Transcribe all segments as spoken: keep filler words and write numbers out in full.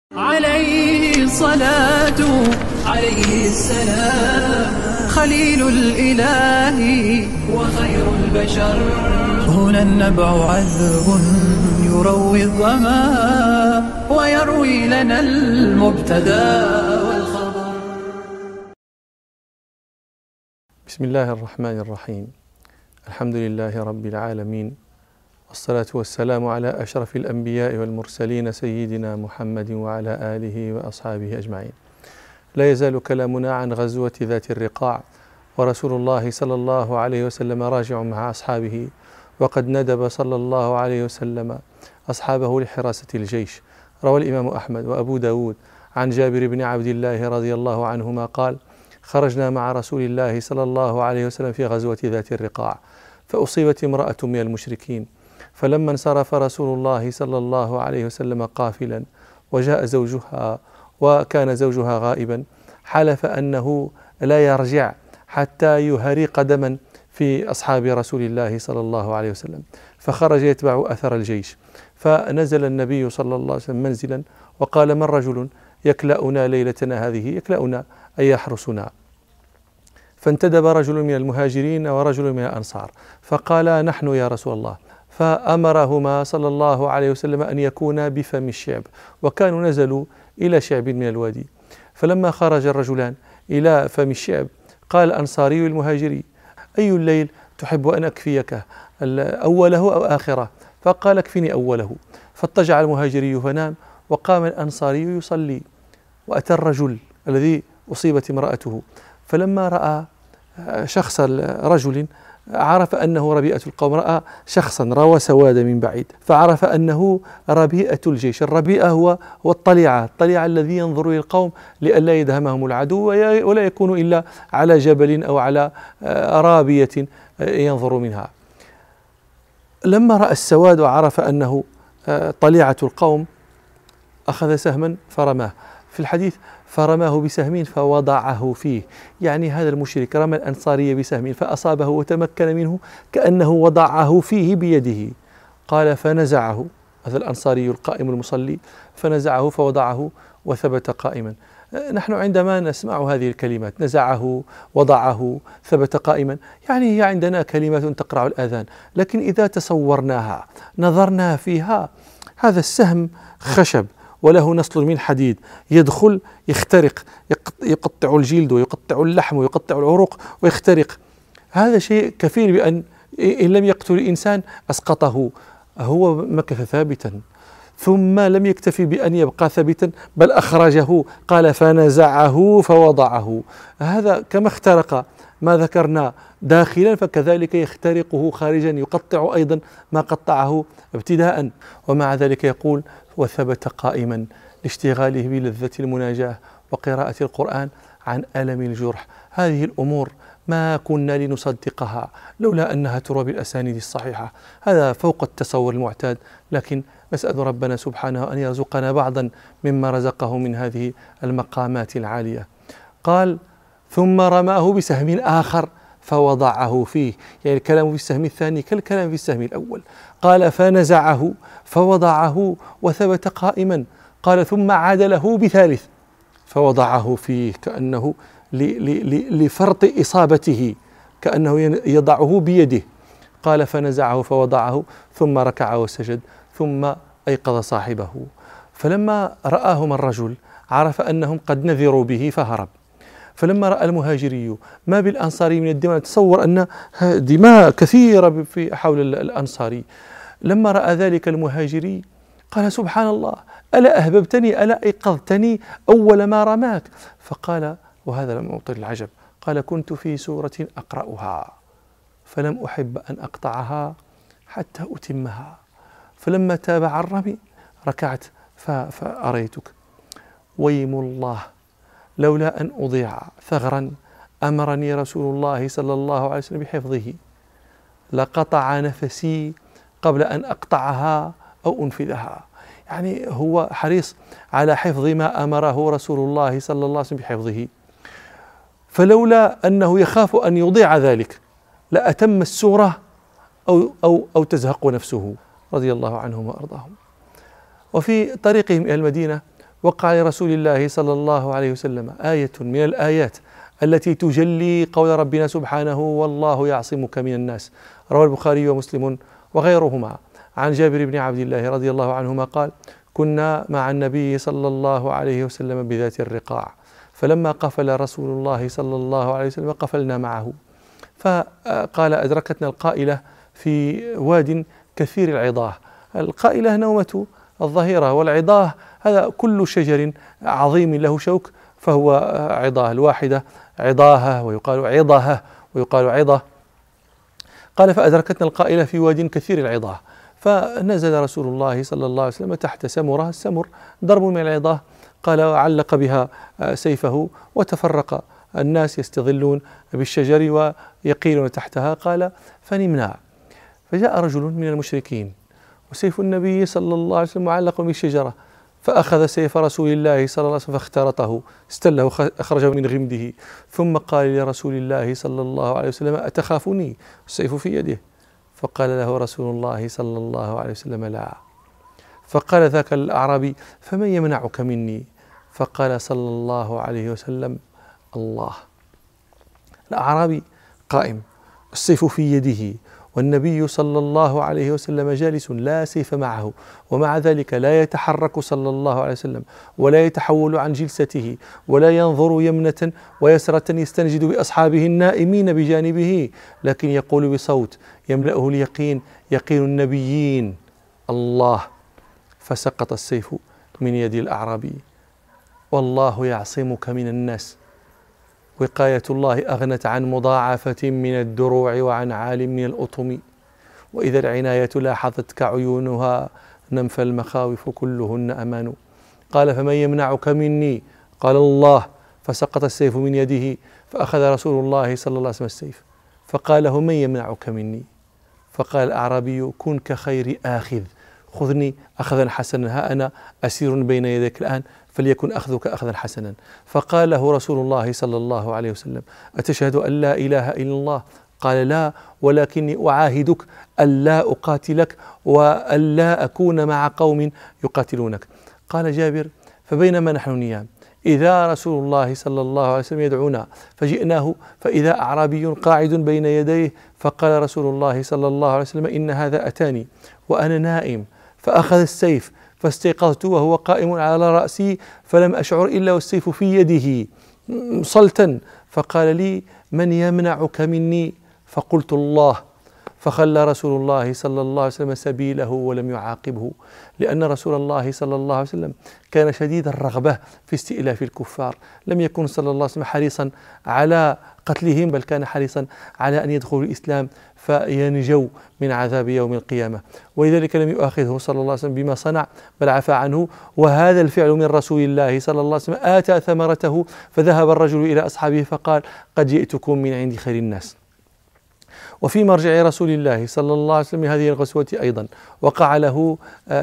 عليه الصلاة عليه السلام خليل الإله وخير البشر. هنا النبع عذب يروي الظما ويروي لنا المبتدى والخبر. بسم الله الرحمن الرحيم. الحمد لله رب العالمين، والصلاة والسلام على أشرف الأنبياء والمرسلين سيدنا محمد وعلى آله وأصحابه أجمعين. لا يزال كلامنا عن غزوة ذات الرقاع، ورسول الله صلى الله عليه وسلم راجع مع أصحابه، وقد ندب صلى الله عليه وسلم أصحابه لحراسة الجيش. روى الإمام أحمد وأبو داود عن جابر بن عبد الله رضي الله عنهما قال: خرجنا مع رسول الله صلى الله عليه وسلم في غزوة ذات الرقاع، فأصيبت امرأة من المشركين، فلما انصرف رسول الله صلى الله عليه وسلم قافلا وجاء زوجها وكان زوجها غائبا، حلف أنه لا يرجع حتى يهري قدما في أصحاب رسول الله صلى الله عليه وسلم، فخرج يتبع أثر الجيش. فنزل النبي صلى الله عليه وسلم منزلا وقال: من رجل يكلأنا ليلتنا هذه، يكلأنا أي يحرسنا؟ فانتدب رجل من المهاجرين ورجل من الأنصار فقال: نحن يا رسول الله. فأمرهما صلى الله عليه وسلم أن يكونا بفم الشعب، وكانوا نزلوا إلى شعب من الوادي. فلما خرج الرجلان إلى فم الشعب قال الأنصاري المهاجري: أي الليل تحب أن أكفيك، أوله أو آخره؟ فقال: اكفني أوله. فاضطجع المهاجري فنام، وقام الأنصاري يصلي، وأتى الرجل الذي أصيبت امرأته، فلما رأى شخص رجل عرف أنه ربيئة القوم، رأى شخصا روى سوادا من بعيد فعرف أنه ربيئة الجيش. الربيئة هو هو الطليعة، الطليعة الذي ينظر إلى القوم لئلا يدهمهم العدو ولا يكونوا إلا على جبل أو على رابية ينظر منها. لما رأى السواد وعرف أنه طليعة القوم أخذ سهما فرماه. في الحديث: فرماه بسهم فوضعه فيه، يعني هذا المشرك رمى الأنصاري بسهم فأصابه وتمكن منه كأنه وضعه فيه بيده. قال: فنزعه، هذا الأنصاري القائم المصلي، فنزعه فوضعه وثبت قائما. نحن عندما نسمع هذه الكلمات، نزعه، وضعه، ثبت قائما، يعني هي عندنا كلمات تقرع الآذان، لكن إذا تصورناها نظرنا فيها، هذا السهم خشب وله نسل من حديد، يدخل يخترق، يقطع الجلد ويقطع اللحم ويقطع العروق ويخترق. هذا شيء كفيل بأن إن لم يقتل الإنسان أسقطه. هو مكث ثابتا، ثم لم يكتفي بأن يبقى ثابتا بل أخرجه، قال: فنزعه فوضعه. هذا كما اخترق ما ذكرنا داخلا فكذلك يخترقه خارجا، يقطع أيضا ما قطعه ابتداء. ومع ذلك يقول: وثبت قائما لاشتغاله بلذة المناجاة وقراءة القرآن عن ألم الجرح. هذه الأمور ما كنا لنصدقها لولا أنها تروى بالأسانيد الصحيحة، هذا فوق التصور المعتاد، لكن نسأل ربنا سبحانه أن يرزقنا بعضا مما رزقه من هذه المقامات العالية. قال: ثم رماه بسهم آخر فوضعه فيه، يعني الكلام في السهم الثاني كالكلام في السهم الأول. قال: فنزعه فوضعه وثبت قائما. قال: ثم عاد له بثالث فوضعه فيه، كأنه لفرط إصابته، كأنه يضعه بيده. قال: فنزعه فوضعه ثم ركع وسجد ثم أيقظ صاحبه. فلما رآهم الرجل عرف أنهم قد نذروا به فهرب. فلما رأى المهاجري ما بالأنصاري من الدماء، تصور أن دماء كثيرة في حول الأنصاري، لما رأى ذلك المهاجري قال: سبحان الله، ألا أهببتني، ألا أيقظتني أول ما رماك؟ فقال، وهذا لم يعطي العجب، قال: كنت في سورة أقرأها فلم أحب أن أقطعها حتى أتمها، فلما تابع الرمي ركعت فأريتك. ويم الله لولا أن أضيع ثغرا أمرني رسول الله صلى الله عليه وسلم بحفظه لقطع نفسي قبل أن أقطعها أو أنفذها. يعني هو حريص على حفظ ما أمره رسول الله صلى الله عليه وسلم بحفظه، فلولا أنه يخاف أن يضيع ذلك لأتم السورة أو, أو, أو تزهق نفسه، رضي الله عنهم وأرضاهم. وفي طريقهم إلى المدينة وقع لرسول الله صلى الله عليه وسلم آية من الآيات التي تجلي قول ربنا سبحانه والله يعصمك من الناس. روى البخاري ومسلم وغيرهما عن جابر بن عبد الله رضي الله عنهما قال: كنا مع النبي صلى الله عليه وسلم بذات الرقاع، فلما قفل رسول الله صلى الله عليه وسلم قفلنا معه، فقال: أدركتنا القائلة في واد كثير العضاه. القائلة نومة الظهيرة، والعضاه هذا كل شجر عظيم له شوك فهو عضاه، الواحدة عضاها ويقال عضها ويقال عضة. قال: فأدركتنا القائلة في واد كثير العضاه، فنزل رسول الله صلى الله عليه وسلم تحت سمرة، السمر ضرب من العضاه، قال: علق بها سيفه وتفرق الناس يستظلون بالشجر ويقيلون تحتها. قال: فنمنا، فجاء رجل من المشركين وسيف النبي صلى الله عليه وسلم معلق بالشجرة، فأخذ سيف رسول الله صلى الله عليه وسلم فاخترطه، استله، أخرجه من غمده، ثم قال لرسول الله صلى الله عليه وسلم: أتخافني؟ السيف في يده. فقال له رسول الله صلى الله عليه وسلم: لا. فقال ذاك الأعرابي: فمن يمنعك مني؟ فقال صلى الله عليه وسلم: الله. الأعرابي قائم، السيف في يده، والنبي صلى الله عليه وسلم جالس لا سيف معه، ومع ذلك لا يتحرك صلى الله عليه وسلم ولا يتحول عن جلسته ولا ينظر يمنة ويسرة يستنجد بأصحابه النائمين بجانبه، لكن يقول بصوت يملأه اليقين، يقين النبيين: الله. فسقط السيف من يد الأعرابي. والله يعصمك من الناس. وقاية الله أغنت عن مضاعفة من الدروع وعن عال من الأطم، وإذا العناية لاحظتك عيونها نمف المخاوف كلهن أمان. قال: فمن يمنعك مني؟ قال: الله. فسقط السيف من يده، فأخذ رسول الله صلى الله عليه وسلم السيف فقال له: من يمنعك مني؟ فقال الأعرابي: كن كخير آخذ، خذني أخذا حسنا، ها أنا أسير بين يديك الآن، فليكن أخذك أخذا حسنا. فقال له رسول الله صلى الله عليه وسلم: أتشهد أن لا إله إلا الله؟ قال: لا، ولكني أعاهدك ألا أقاتلك وألا أكون مع قوم يقاتلونك. قال جابر: فبينما نحن نيام إذا رسول الله صلى الله عليه وسلم يدعونا، فجئناه فإذا أعرابي قاعد بين يديه، فقال رسول الله صلى الله عليه وسلم: إن هذا أتاني وأنا نائم، فأخذ السيف فاستيقظت وهو قائم على رأسي، فلم أشعر إلا والسيف في يده صلتا، فقال لي: من يمنعك مني؟ فقلت: الله. فخلى رسول الله صلى الله عليه وسلم سبيله ولم يعاقبه، لأن رسول الله صلى الله عليه وسلم كان شديد الرغبة في استئلاف الكفار، لم يكن صلى الله عليه وسلم حريصا على قتلهم، بل كان حريصا على أن يدخلوا الإسلام فينجوا من عذاب يوم القيامة، ولذلك لم يؤاخذه صلى الله عليه وسلم بما صنع، بل عفى عنه. وهذا الفعل من رسول الله صلى الله عليه وسلم آتى ثمرته، فذهب الرجل إلى أصحابه فقال: قد جئتكم من عند خير الناس. وفي مرجع رسول الله صلى الله عليه وسلم هذه الغزوة أيضا وقع له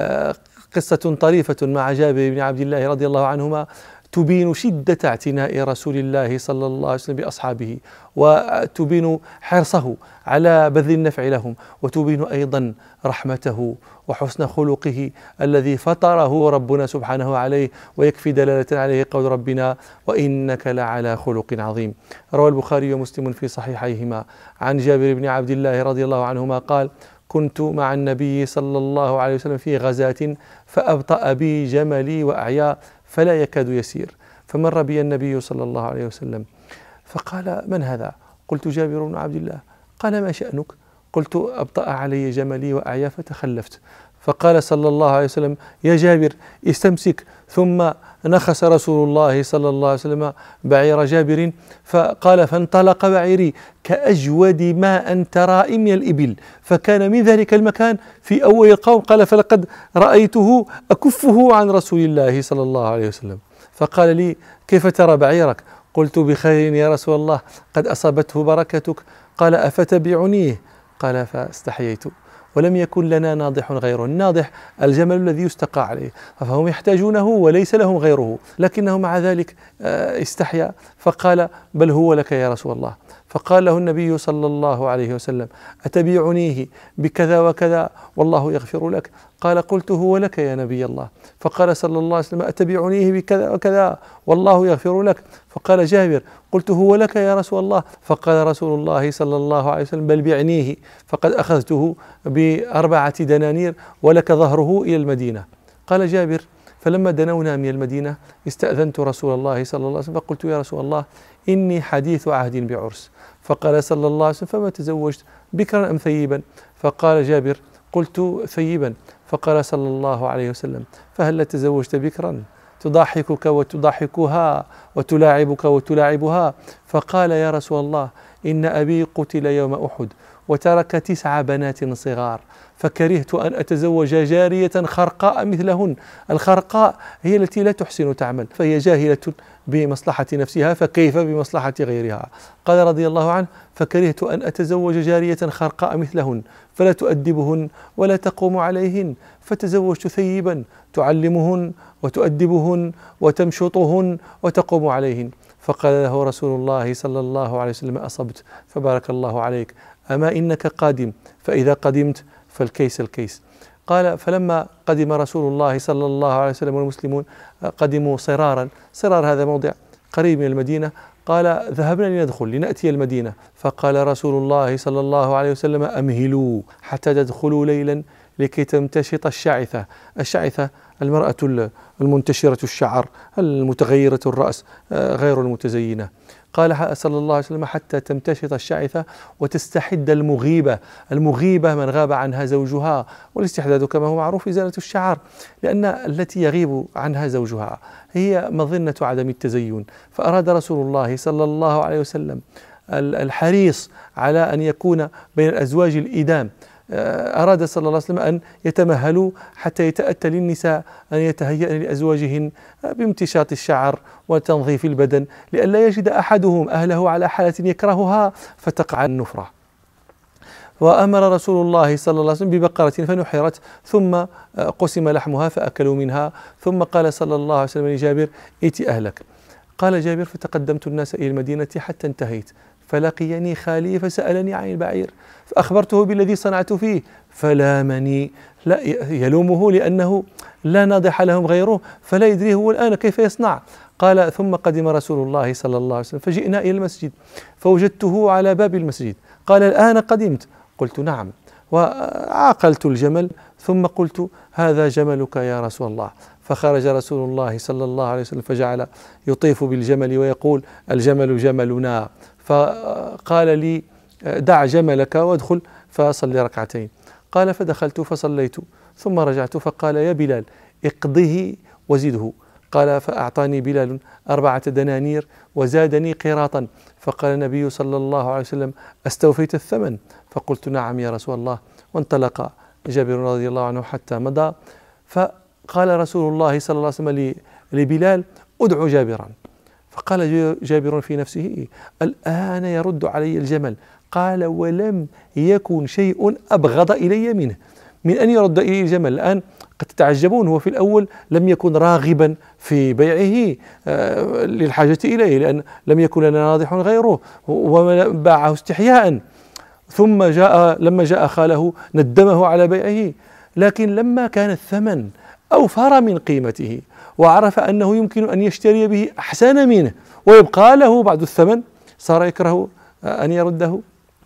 قصة طريفة مع جابر بن عبد الله رضي الله عنهما، تبين شدة اعتناء رسول الله صلى الله عليه وسلم بأصحابه، وتبين حرصه على بذل النفع لهم، وتبين أيضا رحمته وحسن خلقه الذي فطره ربنا سبحانه عليه، ويكفي دلالة عليه قول ربنا: وإنك لعلى خلق عظيم. روى البخاري ومسلم في صحيحيهما عن جابر بن عبد الله رضي الله عنهما قال: كنت مع النبي صلى الله عليه وسلم في غزاة، فأبطأ بي جملي وأعيا فلا يكاد يسير، فمر بي النبي صلى الله عليه وسلم فقال: من هذا؟ قلت: جابر بن عبد الله. قال: ما شأنك؟ قلت: أبطأ علي جملي وأعيا فتخلفت. فقال صلى الله عليه وسلم: يا جابر استمسك. ثم نخس رسول الله صلى الله عليه وسلم بعير جابر، فقال: فانطلق بعيري كأجود ما أن ترى من الإبل، فكان من ذلك المكان في أول القوم. قال: فلقد رأيته أكفه عن رسول الله صلى الله عليه وسلم. فقال لي: كيف ترى بعيرك؟ قلت: بخير يا رسول الله، قد أصابته بركتك. قال: أفتبعنيه؟ قال: فاستحييت، ولم يكن لنا ناضح غيره. الناضح الجمل الذي يستقى عليه، فهم يحتاجونه وليس لهم غيره، لكنه مع ذلك استحيا، فقال: بل هو لك يا رسول الله. فقال له النبي صلى الله عليه وسلم: أتبيعنيه بكذا وكذا والله يغفر لك؟ قال قلت هو لك يا نبي الله. فقال صلى الله عليه وسلم أتبعنيه بكذا وكذا والله يغفر لك. فقال جابر قلت هو لك يا رسول الله. فقال رسول الله صلى الله عليه وسلم بل بعنيه فقد أخذته بأربعة دنانير ولك ظهره إلى المدينة. قال جابر فلما دنونا من المدينة استأذنت رسول الله صلى الله عليه وسلم فقلت يا رسول الله إني حديث عهد بعرس. فقال صلى الله عليه وسلم فما تزوجت بكرا أم ثيبا؟ فقال جابر قلت ثيبا. فقال صلى الله عليه وسلم فهل تزوجت بكرا تضحكك وتضحكها وتلاعبك وتلاعبها؟ فقال يا رسول الله إن أبي قتل يوم أحد وترك تسع بنات صغار فكرهت أن أتزوج جارية خرقاء مثلهن. الخرقاء هي التي لا تحسن تعمل فهي جاهلة بمصلحة نفسها فكيف بمصلحة غيرها؟ قال رضي الله عنه فكرهت أن أتزوج جارية خرقاء مثلهن فلا تؤدبهن ولا تقوم عليهن فتزوجت ثيبا تعلمهن وتؤدبهن وتمشطهن وتقوم عليهن. فقال له رسول الله صلى الله عليه وسلم أصبت فبارك الله عليك أما إنك قادم فإذا قدمت فالكيس الكيس. قال فلما قدم رسول الله صلى الله عليه وسلم والمسلمون قدموا صرارا. صرار هذا موضع قريب من المدينة. قال ذهبنا لندخل لنأتي المدينة. فقال رسول الله صلى الله عليه وسلم أمهلوا حتى تدخلوا ليلا لكي تمتشط الشعثة. الشعثة المرأة المنتشرة الشعر المتغيرة الرأس غير المتزينة. قال صلى الله عليه وسلم حتى تمتشط الشعثة وتستحد المغيبة. المغيبة من غاب عنها زوجها، والاستحداد كما هو معروف إزالة الشعر، لأن التي يغيب عنها زوجها هي مظنة عدم التزين. فأراد رسول الله صلى الله عليه وسلم الحريص على أن يكون بين الأزواج الإدام. أراد صلى الله عليه وسلم أن يتمهلوا حتى يتأتى للنساء أن يتهيأن لأزواجهن بامتشاط الشعر وتنظيف البدن لئلا يجد أحدهم أهله على حالة يكرهها فتقع النفرة. وأمر رسول الله صلى الله عليه وسلم ببقرة فنحرت ثم قسم لحمها فأكلوا منها. ثم قال صلى الله عليه وسلم لجابر ائت أهلك. قال جابر فتقدمت الناس إلى المدينة حتى انتهيت فلقيني خالي فسألني عن البعير فأخبرته بالذي صنعت فيه فلامني. لا يلومه لأنه لا ناضح لهم غيره فلا يدري هو الآن كيف يصنع. قال ثم قدم رسول الله صلى الله عليه وسلم فجئنا إلى المسجد فوجدته على باب المسجد. قال الآن قدمت؟ قلت نعم. وعاقلت الجمل ثم قلت هذا جملك يا رسول الله. فخرج رسول الله صلى الله عليه وسلم فجعل يطيف بالجمل ويقول الجمل جملنا. فقال لي دع جملك وادخل فصلي ركعتين. قال فدخلت فصليت ثم رجعت فقال يا بلال اقضه وزده. قال فأعطاني بلال أربعة دنانير وزادني قيراطا. فقال النبي صلى الله عليه وسلم أستوفيت الثمن؟ فقلت نعم يا رسول الله. وانطلق جابر رضي الله عنه حتى مضى. فقال رسول الله صلى الله عليه وسلم لبلال ادعو جابرا. فقال جابر في نفسه الآن يرد علي الجمل. قال ولم يكن شيء أبغض إلي منه من أن يرد إلي الجمل. الآن قد تتعجبون هو في الأول لم يكن راغبا في بيعه للحاجة إليه لأن لم يكن لنا ناضح غيره وباعه استحياء. ثم جاء لما جاء خاله ندمه على بيعه. لكن لما كان الثمن أوفر من قيمته وعرف أنه يمكن أن يشتري به أحسن منه ويبقى له بعد الثمن صار يكره أن يرده.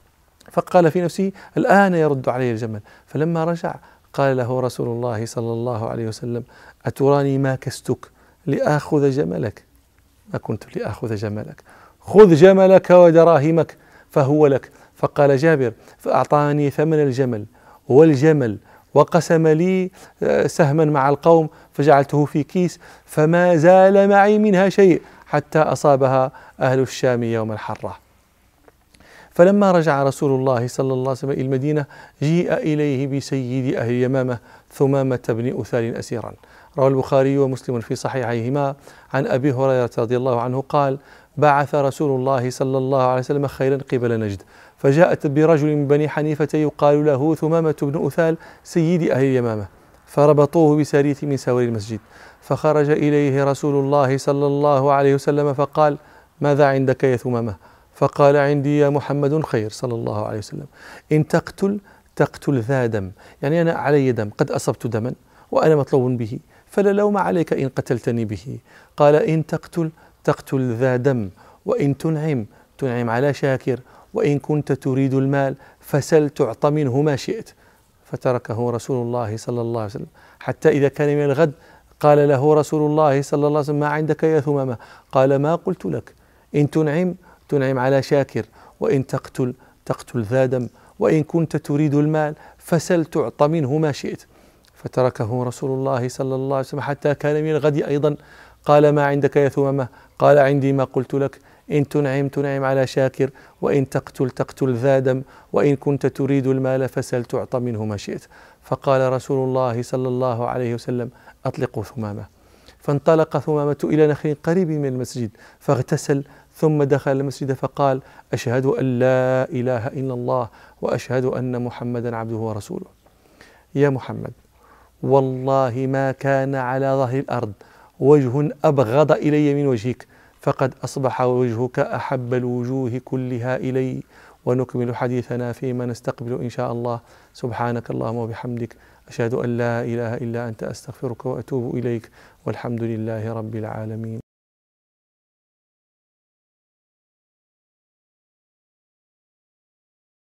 فقال في نفسه الآن يرد علي الجمل. فلما رجع قال له رسول الله صلى الله عليه وسلم أتراني ما كستك لآخذ جملك؟ ما كنت لآخذ جملك، خذ جملك ودراهمك فهو لك. فقال جابر فأعطاني ثمن الجمل والجمل وقسم لي سهما مع القوم فجعلته في كيس فما زال معي منها شيء حتى أصابها أهل الشام يوم الحرة. فلما رجع رسول الله صلى الله عليه وسلم إلى المدينة جيء إليه بسيد أهل اليمامة ثمامة بن أثال أسيرا. روى البخاري ومسلم في صحيحيهما عن أبي هريرة رضي الله عنه قال بعث رسول الله صلى الله عليه وسلم خيلا قبل نجد فجاءت برجل من بني حنيفة يقال له ثمامة بن أثال سيد أهل اليمامة فربطوه بسارية من سوار المسجد. فخرج إليه رسول الله صلى الله عليه وسلم فقال ماذا عندك يا ثمامة؟ فقال عندي يا محمد خير صلى الله عليه وسلم إن تقتل تقتل ذا دم، يعني أنا علي دم، قد أصبت دما وأنا مطلوب به، فلا لوم عليك إن قتلتني به. قال إن تقتل تقتل ذا دم، وإن تنعم تنعم على شاكر، وإن كنت تريد المال فسل تعط منه ما شئت. فتركه رسول الله صلى الله عليه وسلم، حتى إذا كان من الغد قال له رسول الله صلى الله عليه وسلم: ما عندك يا ثمامة؟ قال: ما قلت لك، إن تنعم تنعم على شاكر، وإن تقتل تقتل ذا دم، وإن كنت تريد المال فسل تعط منه ما شئت. فتركه رسول الله صلى الله عليه وسلم حتى كان من الغد أيضا قال: ما عندك يا ثمامة؟ قال: عندي ما قلت لك، إن تنعم تنعم على شاكر، وإن تقتل تقتل ذا دم، وإن كنت تريد المال فسل تعط منه ما شئت. فقال رسول الله صلى الله عليه وسلم: أطلقوا ثمامة. فانطلق ثمامة إلى نخل قريب من المسجد فاغتسل، ثم دخل المسجد فقال: أشهد أن لا إله إلا الله وأشهد أن محمدا عبده ورسوله. يا محمد، والله ما كان على ظهر الأرض وجه أبغض إلي من وجهك، فقد أصبح وجهك أحب الوجوه كلها إلي. ونكمل حديثنا فيما نستقبل إن شاء الله. سبحانك اللهم وبحمدك، أشهد أن لا إله إلا أنت، أستغفرك وأتوب إليك، والحمد لله رب العالمين.